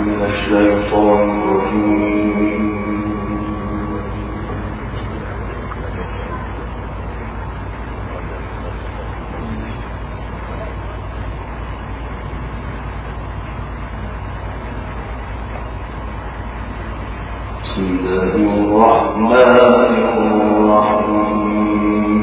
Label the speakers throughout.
Speaker 1: من الشيطان الرجيم. بسم الله الرحمن الرحيم.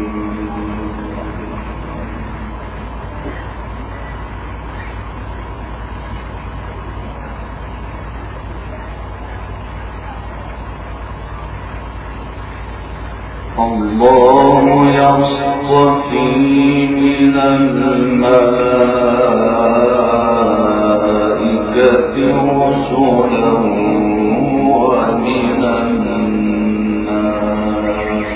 Speaker 1: الله يصطفي من الملائكة رسلا ومن الناس.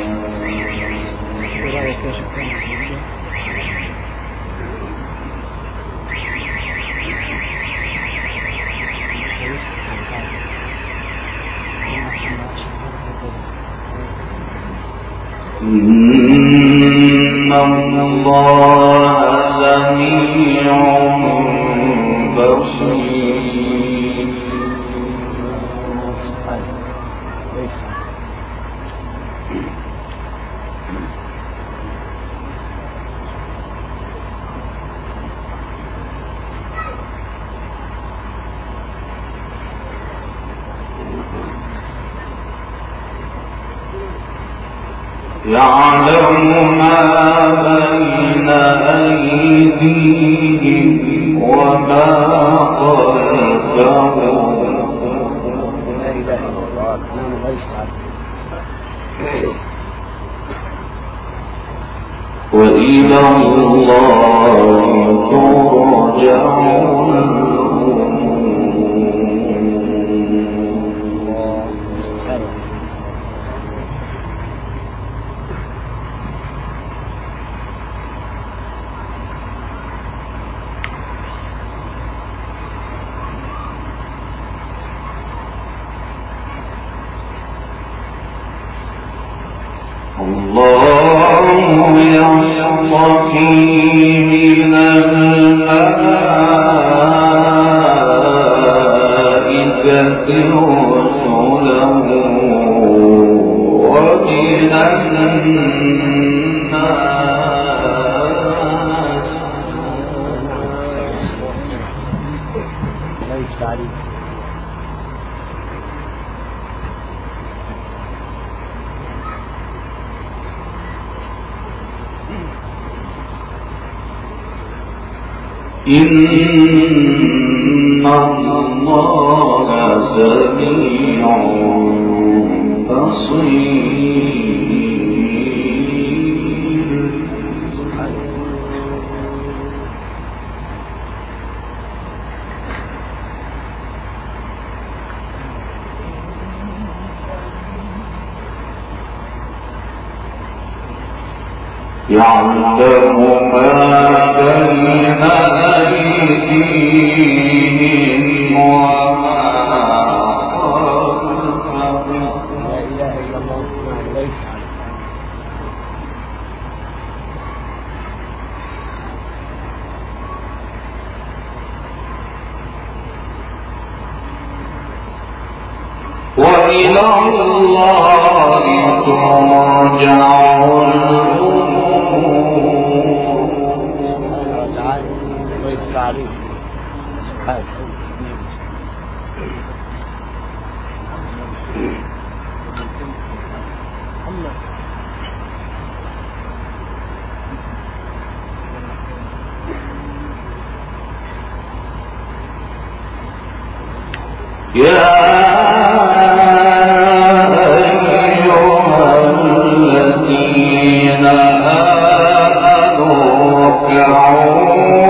Speaker 1: إن الله سميع بصير. يعلم ما بين أيديهم وما خلفهم وإلى الله ترجع الله يصطفي من الملائكة رسلا ومن الناس. إن الله سميع بصير. يعلم ما بين أيديهم وما خلفهم. لا إله إلا الله. وإلى الله ترجع عليه سبحانه. يا أيها الذين آمنوا اركعوا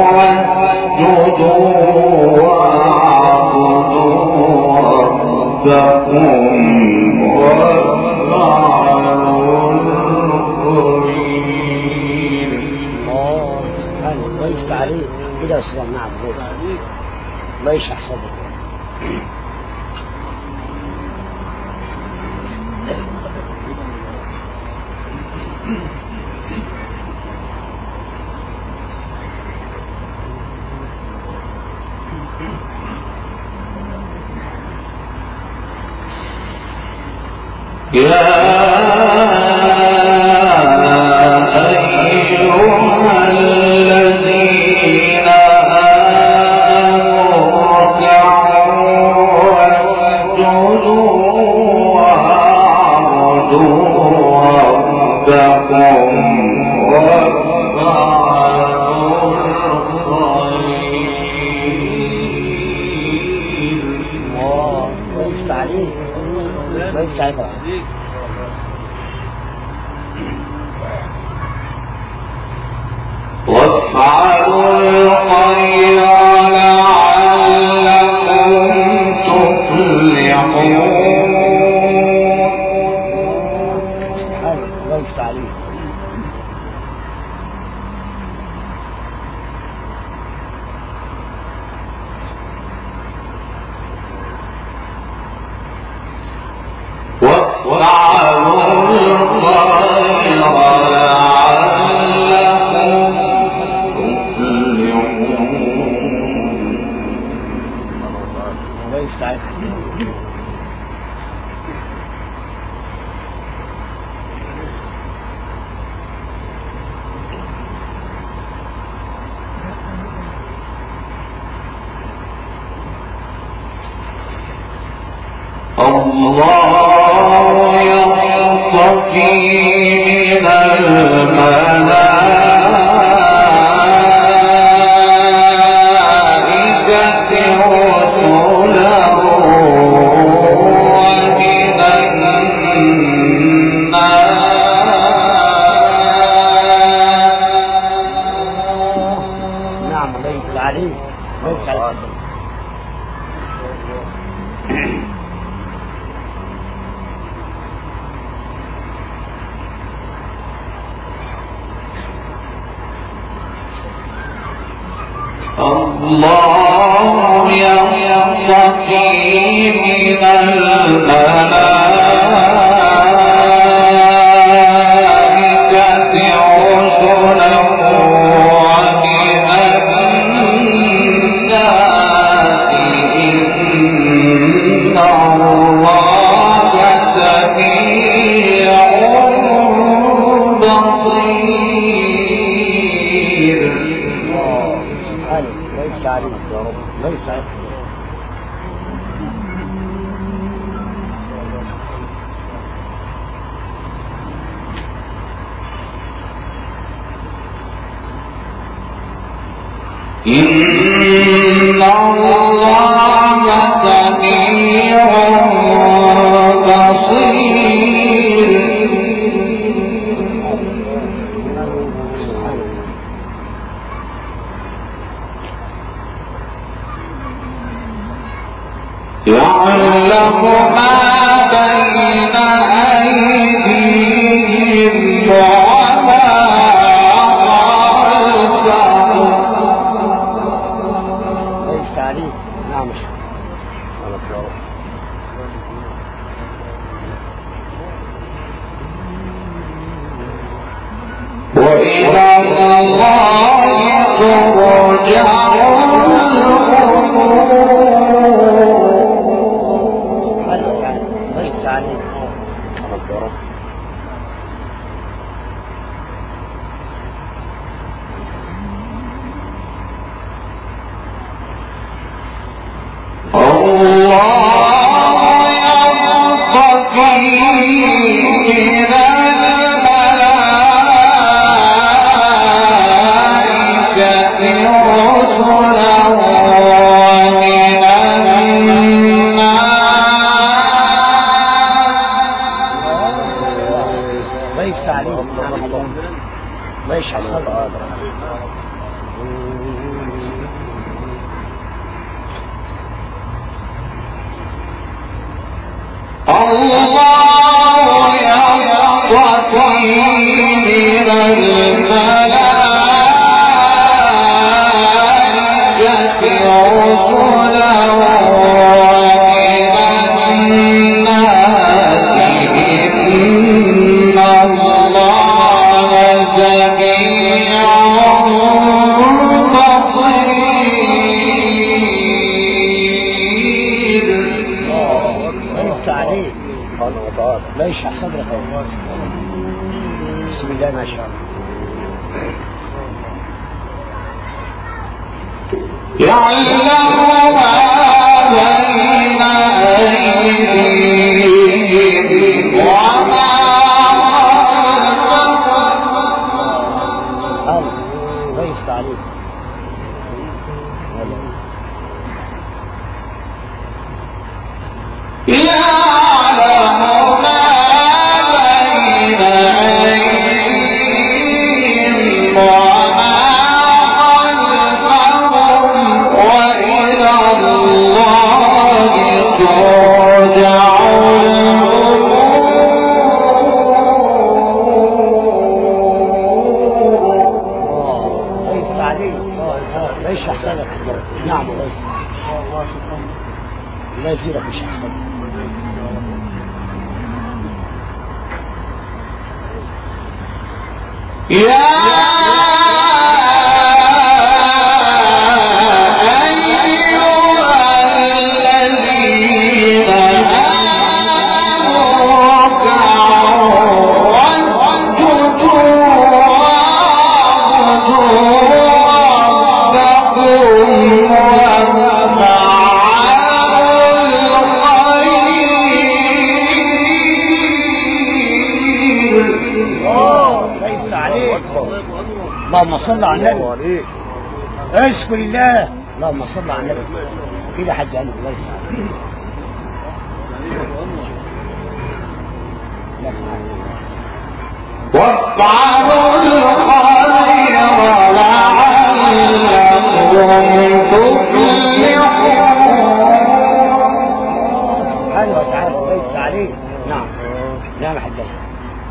Speaker 1: إذا أصلا مع الضوء لا يشرح صدره. الله يصطفي من الملائكة رسلا ومن الناس إن الله سميع بصير.
Speaker 2: ليس عليك يا رب، ليس عليك.
Speaker 1: إن الله سميع بصير. يعلم ما بين أيديهم وما خلفهم.
Speaker 2: ليس عليك. نعم
Speaker 1: وإلى الله ترجع
Speaker 2: ليش حصل هذا؟
Speaker 1: الله يصطفي من الملائكة
Speaker 2: يشرح صدرك. بسم الله ما شاء الله.
Speaker 1: يعلم ما بين أيديهم وما خلفهم.
Speaker 2: سبحان الله. ضيف تعليم.
Speaker 1: يعلم ما بين أيديهم وما خلفهم وإلى الله ترجع الأمور.
Speaker 2: ضيف تعليم. ليش أحسنك؟ نعم ضيف. لا يزيدك مش أحسن.
Speaker 1: يا
Speaker 2: اللهم صل على النبي. اذكر الله. اللهم صل على النبي. كده حد قال الله يسلمك.
Speaker 1: وافعلوا الخير لعلكم تفلحون.
Speaker 2: سبحانه وتعالى ضيف عليه. نعم نعم حد قال.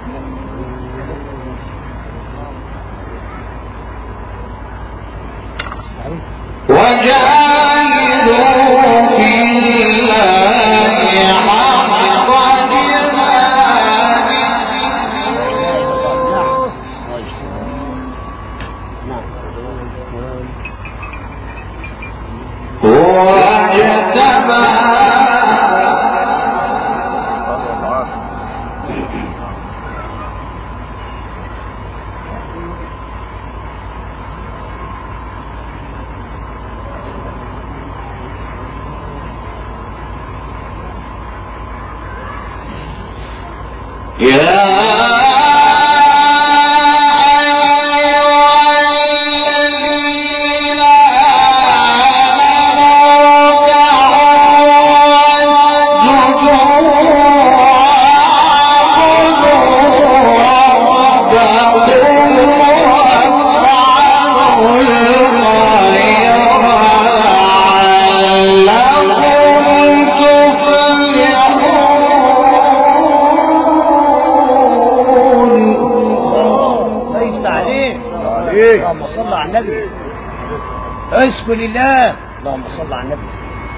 Speaker 1: وجاهدوا في الله حق جهاده هو اجتباكم
Speaker 2: اللهم صل على النبي. اذكر الله. اللهم صل على النبي.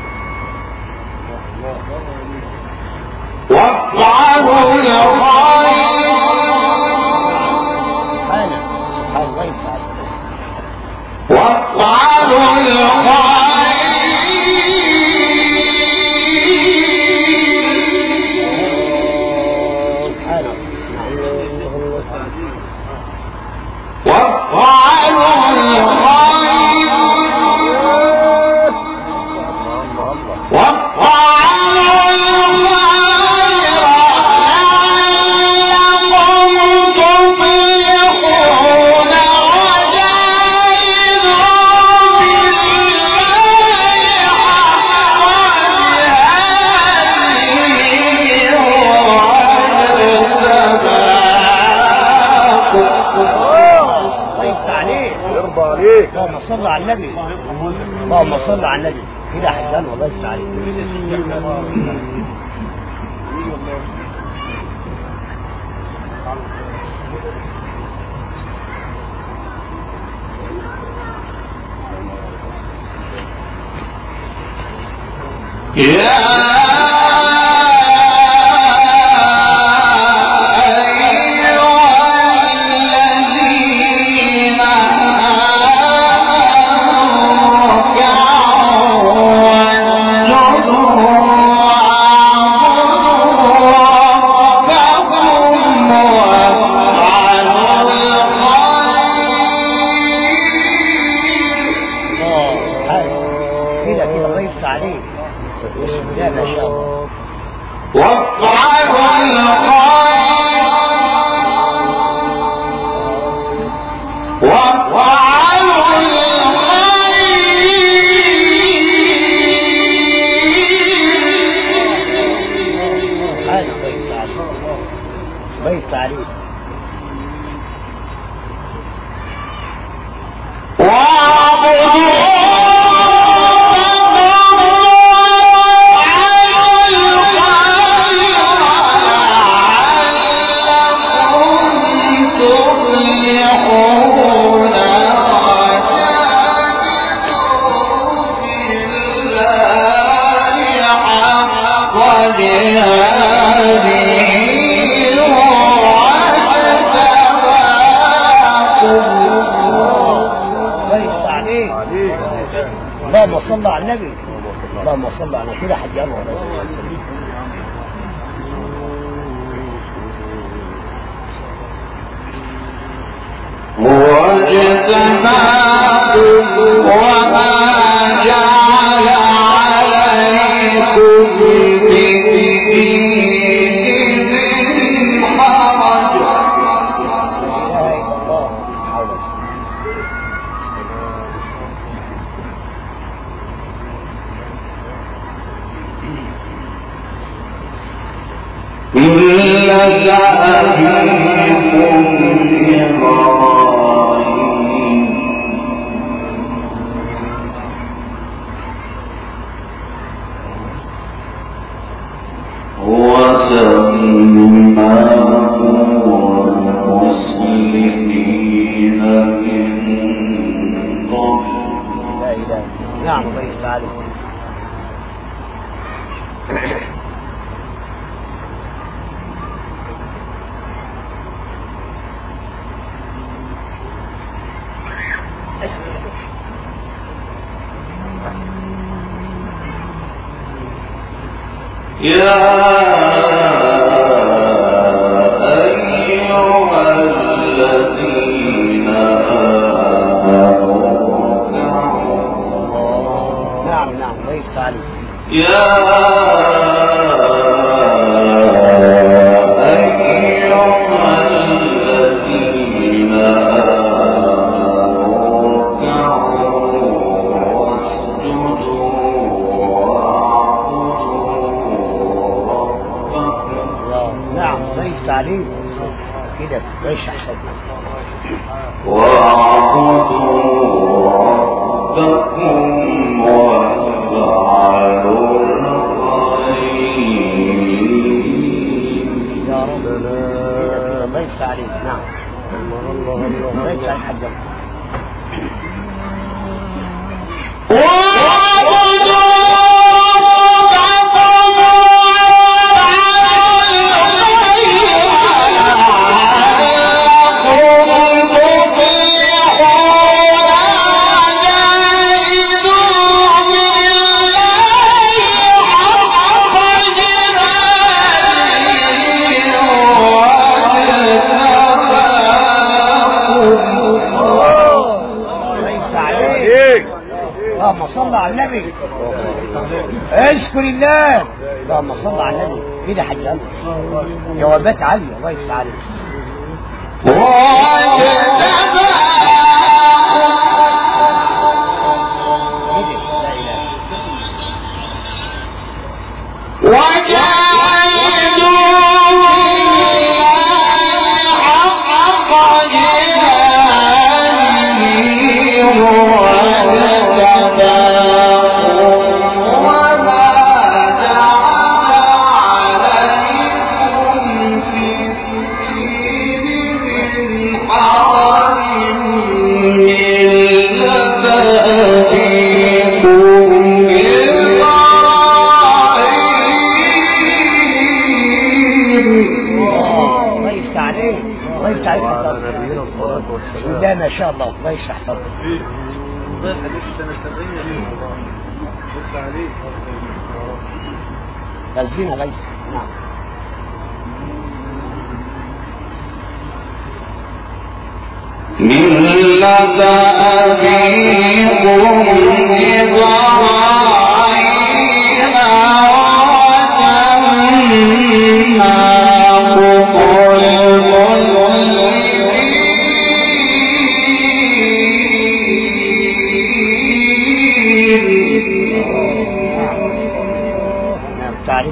Speaker 1: وافعلوا الخير
Speaker 2: سبحان الله يفعل.
Speaker 1: وافعلوا الخير
Speaker 2: سبحانه.
Speaker 1: وافعلوا الخير وافعلوا الخير لعلكم تفلحون وجاهدوا بالله
Speaker 2: اللهم صل على النبي. اللهم صل على النبي. كده حجان والله يفتح عليك. عليك. بسم الله ما شاء الله.
Speaker 1: وافعلوا الخير وافعلوا الخير.
Speaker 2: هذا بيت عليك. بيت عليك. اللهم صل على النبي. اللهم صل على كل حد يلا.
Speaker 1: واجتماعكم وما جعل عليكم في الدين من حرج. ملة أبيكم إبراهيم هو سماكم المسلمين من قبل.
Speaker 2: لا إله. نعم الله تعالى.
Speaker 1: يا أيها الذين آمنوا
Speaker 2: نعم نعم ليس عليك.
Speaker 1: يا أيها الذين
Speaker 2: عليه كده ليش احسن.
Speaker 1: واعبدوا ربكم وافعلوا الخير.
Speaker 2: يا رب ليس عليه. نعم ليس على حد. اللهم صل على النبي. اشكر الله. اللهم صل على النبي. كده حاجة جوابات عالية الله يفتح عليك. بسم الله ما شاء الله الله يشرح صدرك. الزينة ليس. نعم
Speaker 1: ملة أبيكم إبراهيم
Speaker 2: عليك.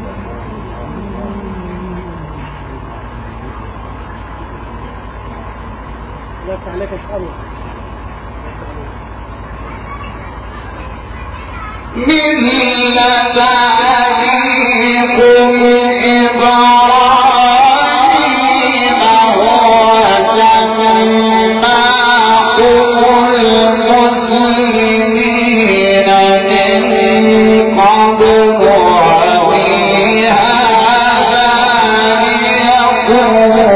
Speaker 3: لا يفتح عليك اسأله.
Speaker 1: ملة أبيكم إبراهيم هو سماكم المسلمين من قبل وفي هذا ليكون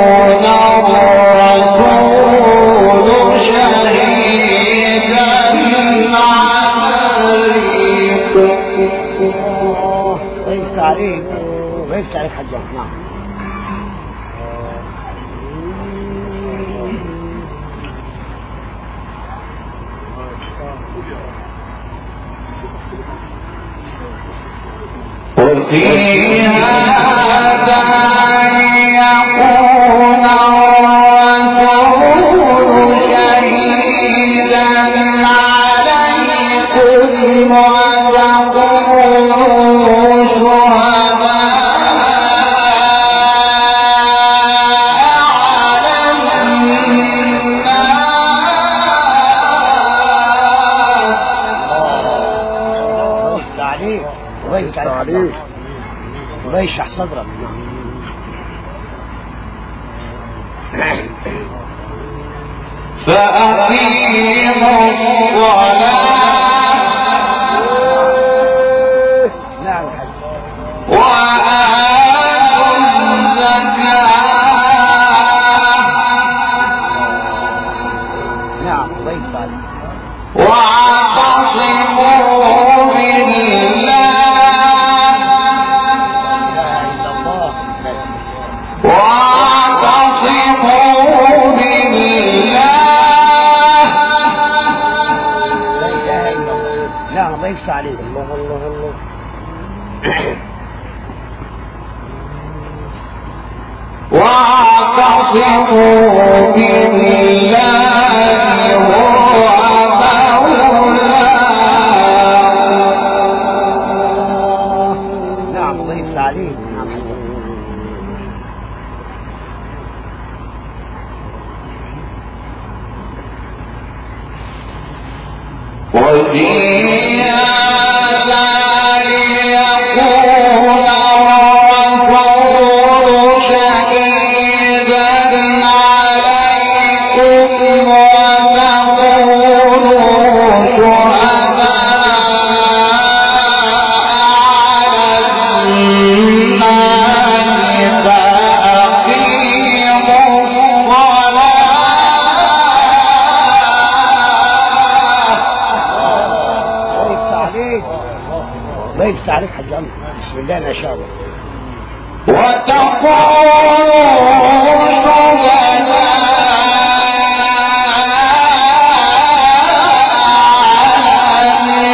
Speaker 1: الرسول شهيدا عليكم.
Speaker 2: ويفتح عليك ويفتح عليك حجاج. نعم.
Speaker 1: وفي هذا ليكون الرسول شهيدا عليكم وتكونوا شهداء على
Speaker 2: ويفتح عليك ويفتح عليك ويشرح صدرك.
Speaker 1: فأقيموا الصلاة
Speaker 2: نعم حج.
Speaker 1: وآتوا الزكاة
Speaker 2: نعم ويفتح عليك.
Speaker 1: واعتصموا بالله واعتصموا بالله.
Speaker 2: لا إله إلا الله. نعم ويفتح عليك. الله الله الله.
Speaker 1: واعتصموا بالله هو مولاكم.
Speaker 2: نعم ويفتح عليك. نعم حج.
Speaker 1: وفي هذا ليكون الرسول شهيدا عليكم وتكونوا شهداء على الناس فأقيموا
Speaker 2: ويفتح عليك حج عمرو. بسم الله ما شاء الله.
Speaker 1: وتكونوا شهداء على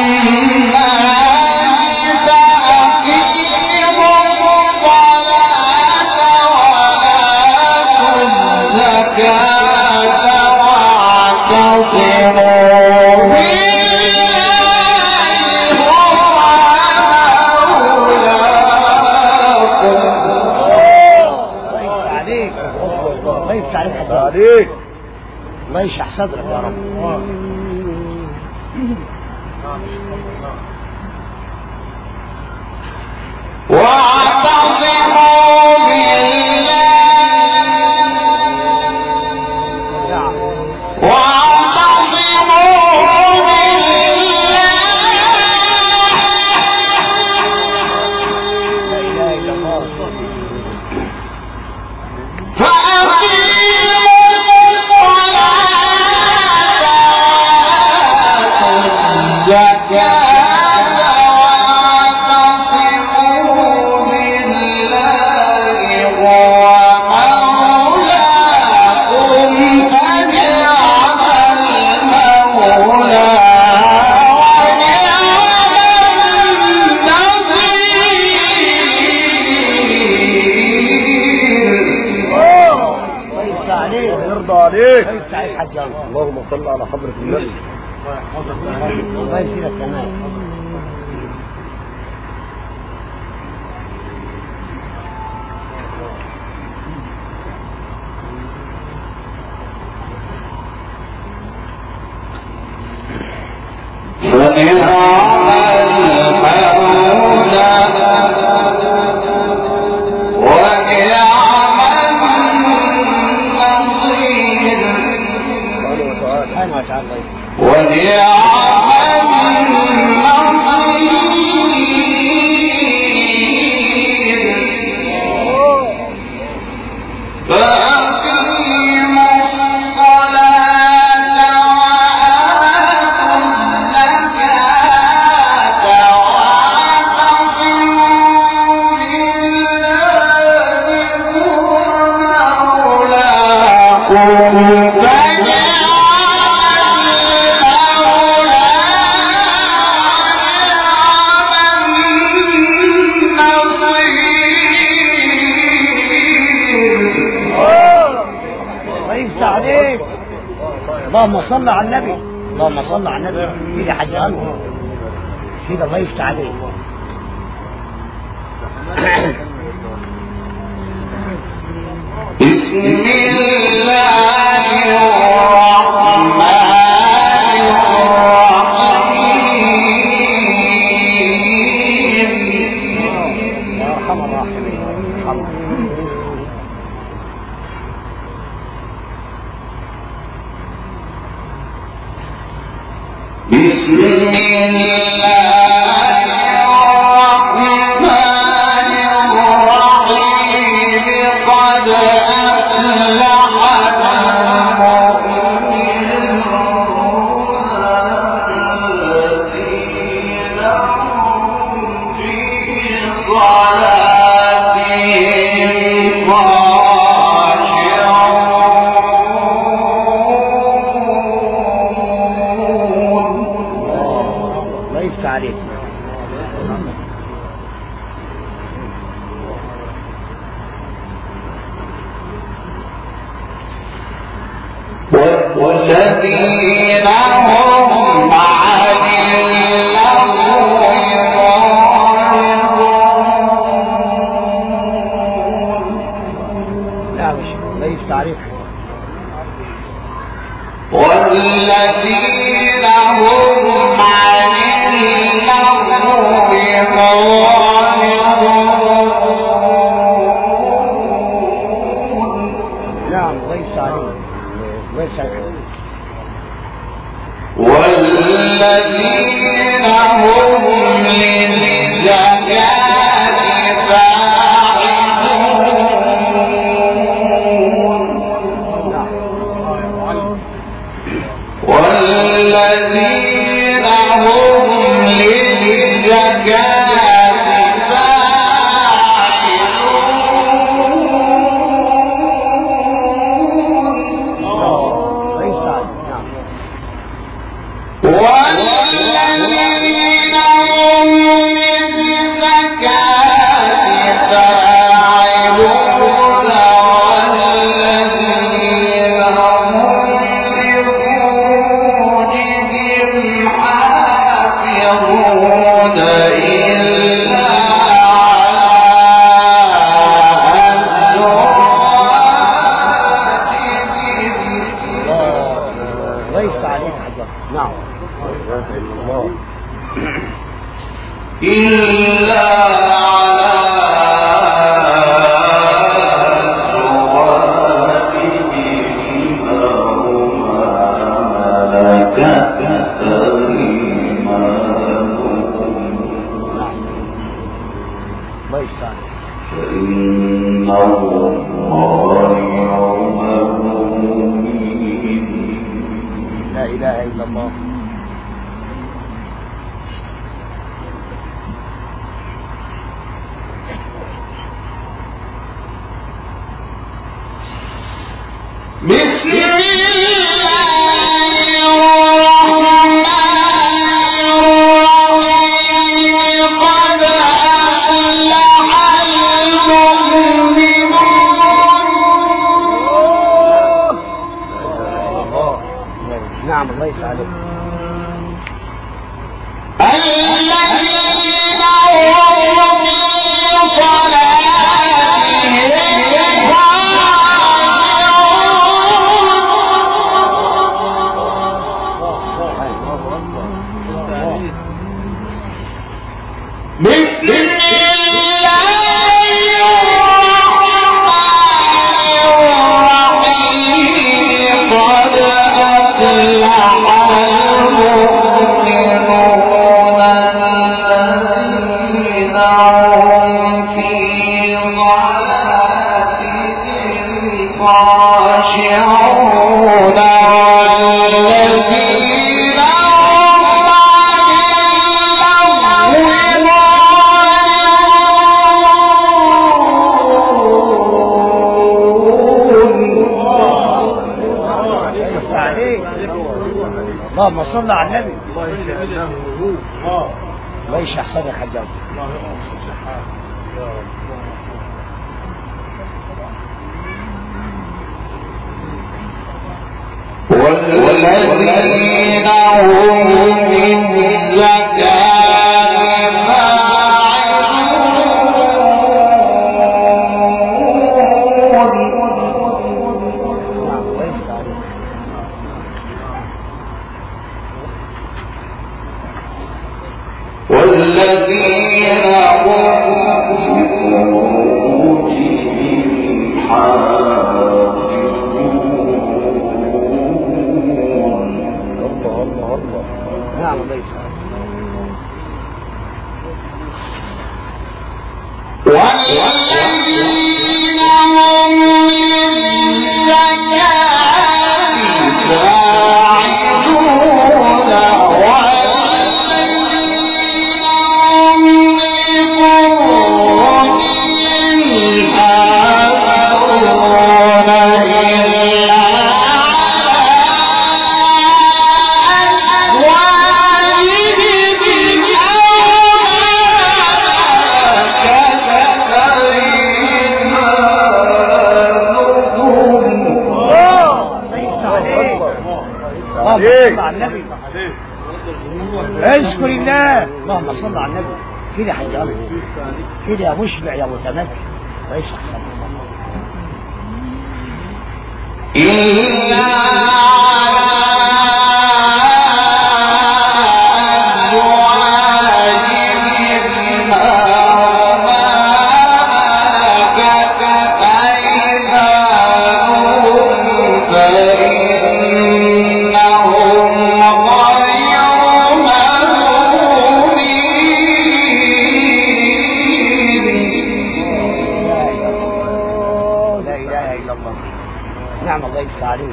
Speaker 1: الناس فأقيموا الصلاة وآتوا الزكاة واعتصموا بالله هو مولاكم.
Speaker 2: الله يفتح عليك حج عليك. الله يشرح صدرك يا رب.
Speaker 1: واعتصموا بالله
Speaker 2: نعم
Speaker 1: واعتصموا بالله.
Speaker 2: لا إله إلا الله.
Speaker 1: فأقيموا الصلاة والزكاة واعتصموا بالله هو مولاكم فنعم المولى
Speaker 2: يرضى عليك. يفتح عليك حج عمرو.
Speaker 3: اللهم صل على حضرة النبي.
Speaker 2: الله يزيدك كمان. اللهم صل على النبي، اللهم صل على النبي. كده حاج انور كده الله يفتح عليك.
Speaker 1: بسم الله الرحمن الرحيم.
Speaker 2: يا ارحم الراحمين.
Speaker 1: بسم الله الرحمن الرحيم. قد أفلح المؤمنون الذين هم في صلاتهم
Speaker 2: عليك.
Speaker 1: والذين هم عن اللغو معرضون.
Speaker 2: لا مش الله يفتح عليك.
Speaker 1: والذين هم عن
Speaker 2: نعم ليس عليه ليس عليه.
Speaker 1: والذين هم للزكاة فاعلون. والذين هم للزكاة إلا على أزواجهم أو ما ملكت أيمانهم فإنهم غير ملومين.
Speaker 2: لا إله إلا الله. اللهم صل على النبي.
Speaker 3: الله
Speaker 2: الله يشرح صدرك يا حجاج.
Speaker 1: والذين هم للزكاة فاعلون والذين هم لفروجهم حافظون.
Speaker 2: نعم الله يسعدك.
Speaker 1: والذين هم للزكاة فاعلون والذين هم لفروجهم حافظون إلا
Speaker 2: صل على النبي. اذكر الله. اللهم صل على النبي. كده يا حاج الله، كده يا مشبع يا متمكن. الله يشرح صدرك. نعم الله يفتح عليك.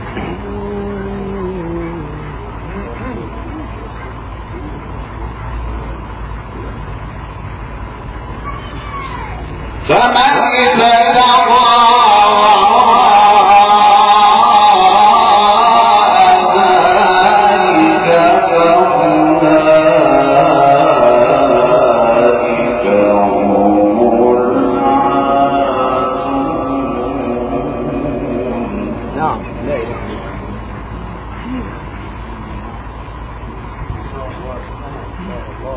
Speaker 1: فمن ابتغى ذلك فأولئك هم العادون.
Speaker 2: نعم لا إله إلا الله.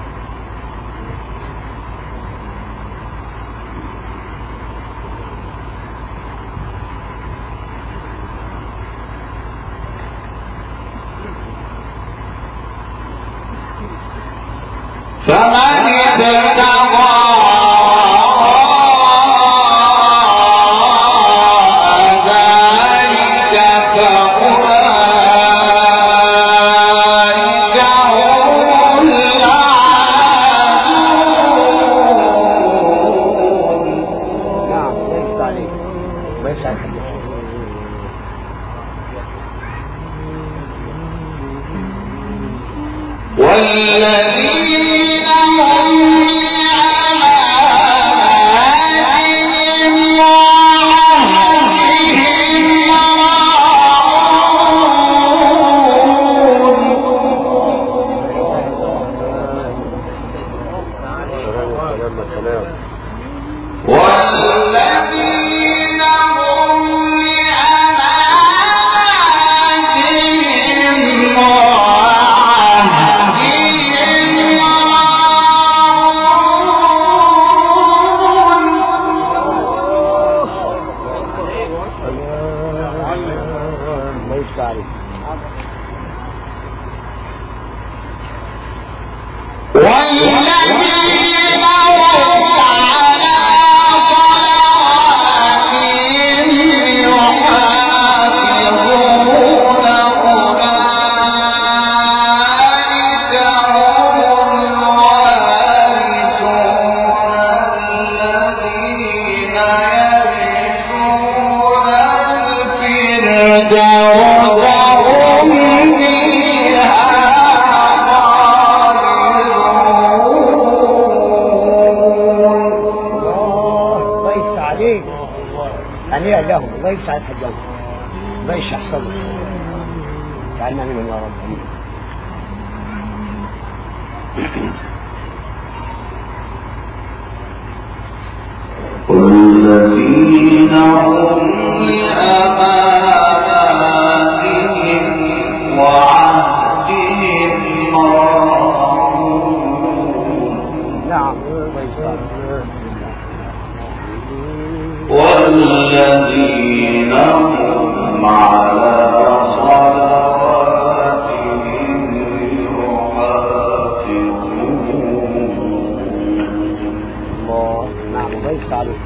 Speaker 1: فمن ابتغى ذلك فأولئك هم العادون.
Speaker 2: نعم الله يفتح عليك. الله يفتح عليك.
Speaker 1: والذين هم لأماناتهم وعهدهم
Speaker 3: سلام.
Speaker 1: والذين هم لأماناتهم وعهدهم
Speaker 2: الله يفتح عليك.
Speaker 1: والذين هم على صلاتهم يحافظون أولئك هم الوارثون الذين يرثون الفردوس هم فيها
Speaker 2: الله يفتح عليك. هنيئا لهم. الله يفتح عليك حجاج. الله يشرح صدرك. جعلنا منهم يا رب.
Speaker 1: والذين هم لأماناتهم وعهدهم راعون.
Speaker 2: نعم.
Speaker 1: والذين هم على صلواتهم يحافظون.
Speaker 2: الله. نعم. ضيف عليك.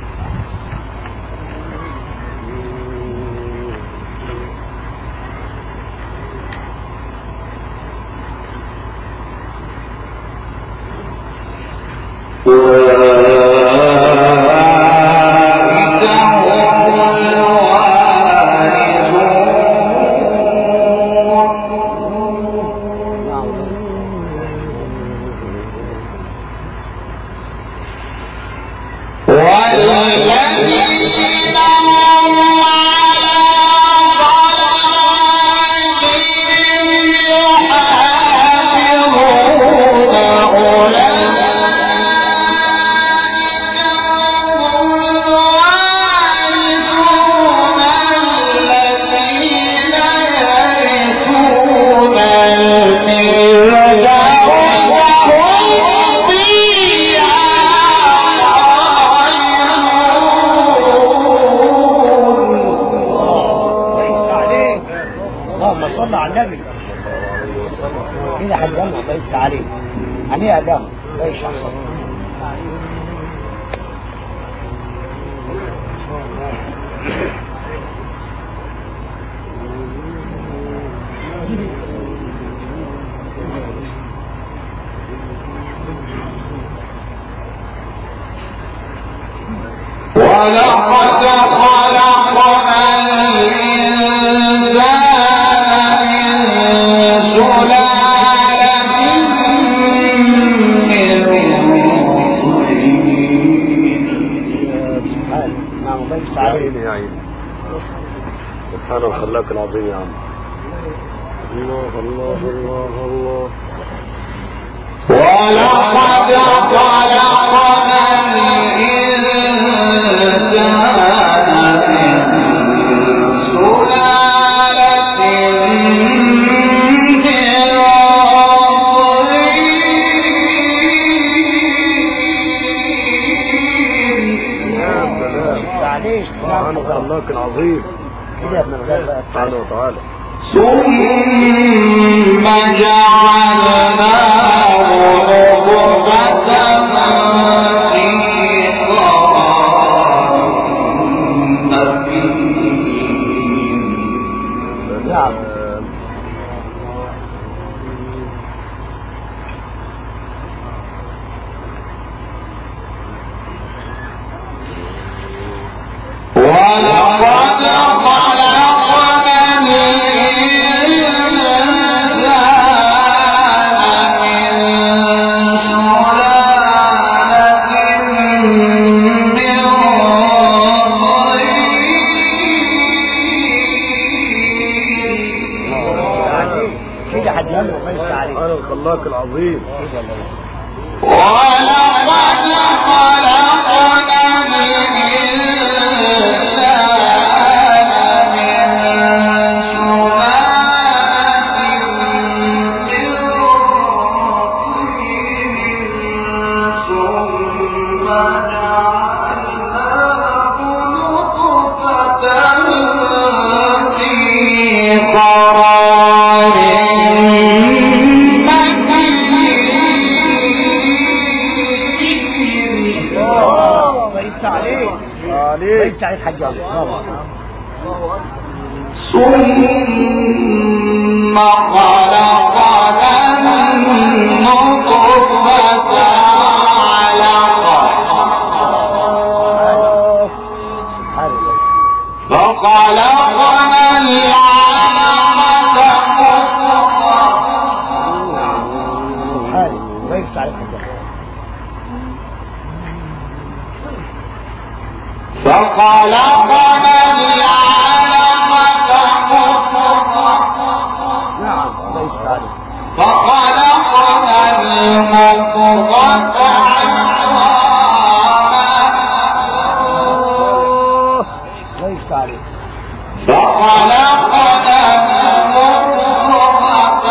Speaker 2: صلى على النبي كده حجمنا ضيفت عليه هنيئا له ليش أحسن.
Speaker 1: ولقد خلقنا الإنسان من سلالة من
Speaker 3: طين. يا عيني سبحان الخلاق العظيم يا عم. الله الله الله الله.
Speaker 1: ولقد خلقنا الإنسان من سلالة
Speaker 3: سبحان الخلاق العظيم
Speaker 2: كده من غير
Speaker 3: سبحانه وتعالى.
Speaker 1: ثم جعلناه نطفة في قرار مكين.
Speaker 2: نعم.
Speaker 1: ولقد خلقنا الإنسان من سلالة من طين.
Speaker 2: كده حجمنا ضيفت عليه.
Speaker 3: سبحان الخلاق العظيم.
Speaker 1: ولقد خلقنا الإنسان من سلالة من طين ثم جعلناه نطفة في قرار
Speaker 2: ضيفت عليه.
Speaker 3: عليك.
Speaker 2: ضيفت عليه حجمنا خالص.
Speaker 1: ثم خلقنا النطفة علقة
Speaker 2: سبحان الله.
Speaker 1: فخلقنا العلقة
Speaker 2: سبحان الله. ضيفت عليه حجمنا.
Speaker 1: فخلقنا العلقة مضغة
Speaker 2: نعم. ضيفت عليه.
Speaker 1: فخلقنا المضغة
Speaker 2: الله يفتح عليك.
Speaker 1: فخلقنا المضغة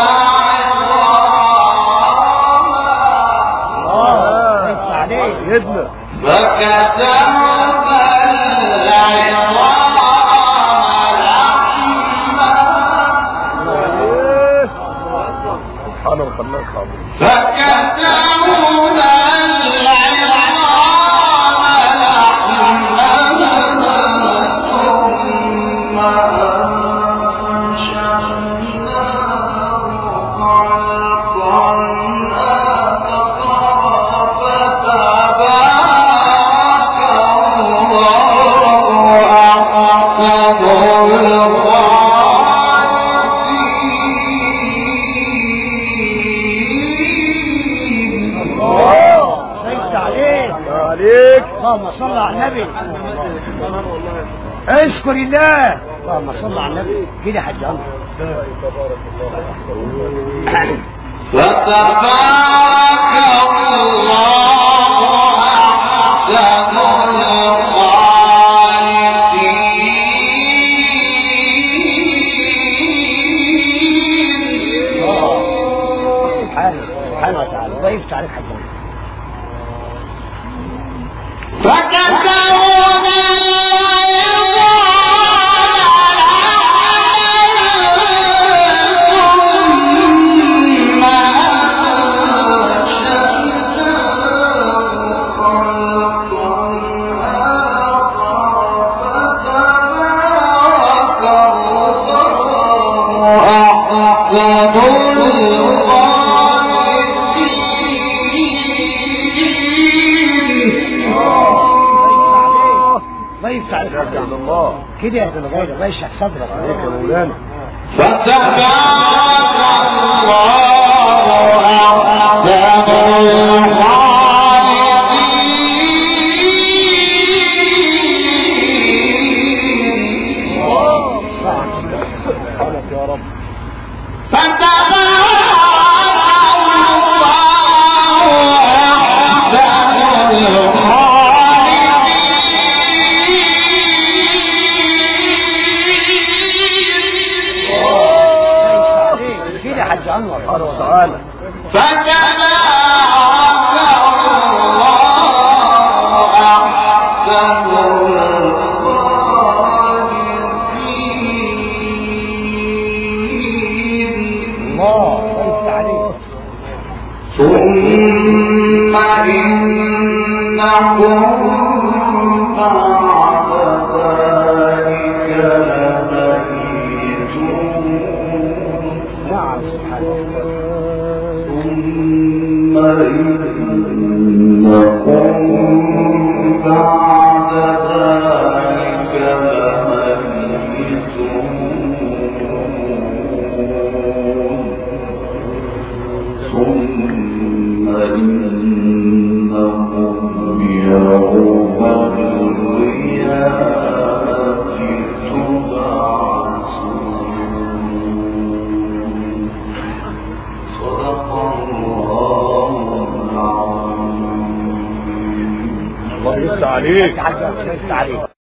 Speaker 2: الله يفتح عليك.
Speaker 3: سيدنا
Speaker 1: فكسونا العظام لحما
Speaker 3: إيه. سبحان الخلاق العظيم.
Speaker 1: فكسونا العظام لحما ثم أنشأناه خلقا آخر فتبارك الله أحسن الخالقين.
Speaker 2: الله يفتح عليك.
Speaker 3: عليك.
Speaker 2: اللهم صل على النبي. اذكر الله. اللهم صل على النبي. كده يا حاج عمرو.
Speaker 1: فتبارك الله أحسن الخالقين.
Speaker 2: سبحانه وتعالى. الله يفتح عليك حاج عمرو.
Speaker 1: فكسونا
Speaker 2: الله يفتح عليك حاج عمرو.
Speaker 3: الله
Speaker 2: كده يا ابن الغير. الله يشرح صدرك.
Speaker 3: عليك يا مولانا.
Speaker 1: فتبارك الله أحسن الخالقين.
Speaker 3: سبحانك يا رب.
Speaker 1: فتبارك الله أحسن الخالقين.
Speaker 2: كده يا حاج عمرو.
Speaker 3: سبحانه وتعالى.
Speaker 1: فتبارك الله أحسن الخالقين.
Speaker 2: الله يفتح عليك.
Speaker 1: ثم إنكم بعد ذلك لميتون.
Speaker 2: نعم سبحانه.
Speaker 1: ثم إنكم بعد ذلك لميتون. ثم إنهم يوم القيامة تبعثون. صدق الله العظيم.
Speaker 3: الله يفتح عليك.
Speaker 2: حاج عمرو. الله يفتح عليك.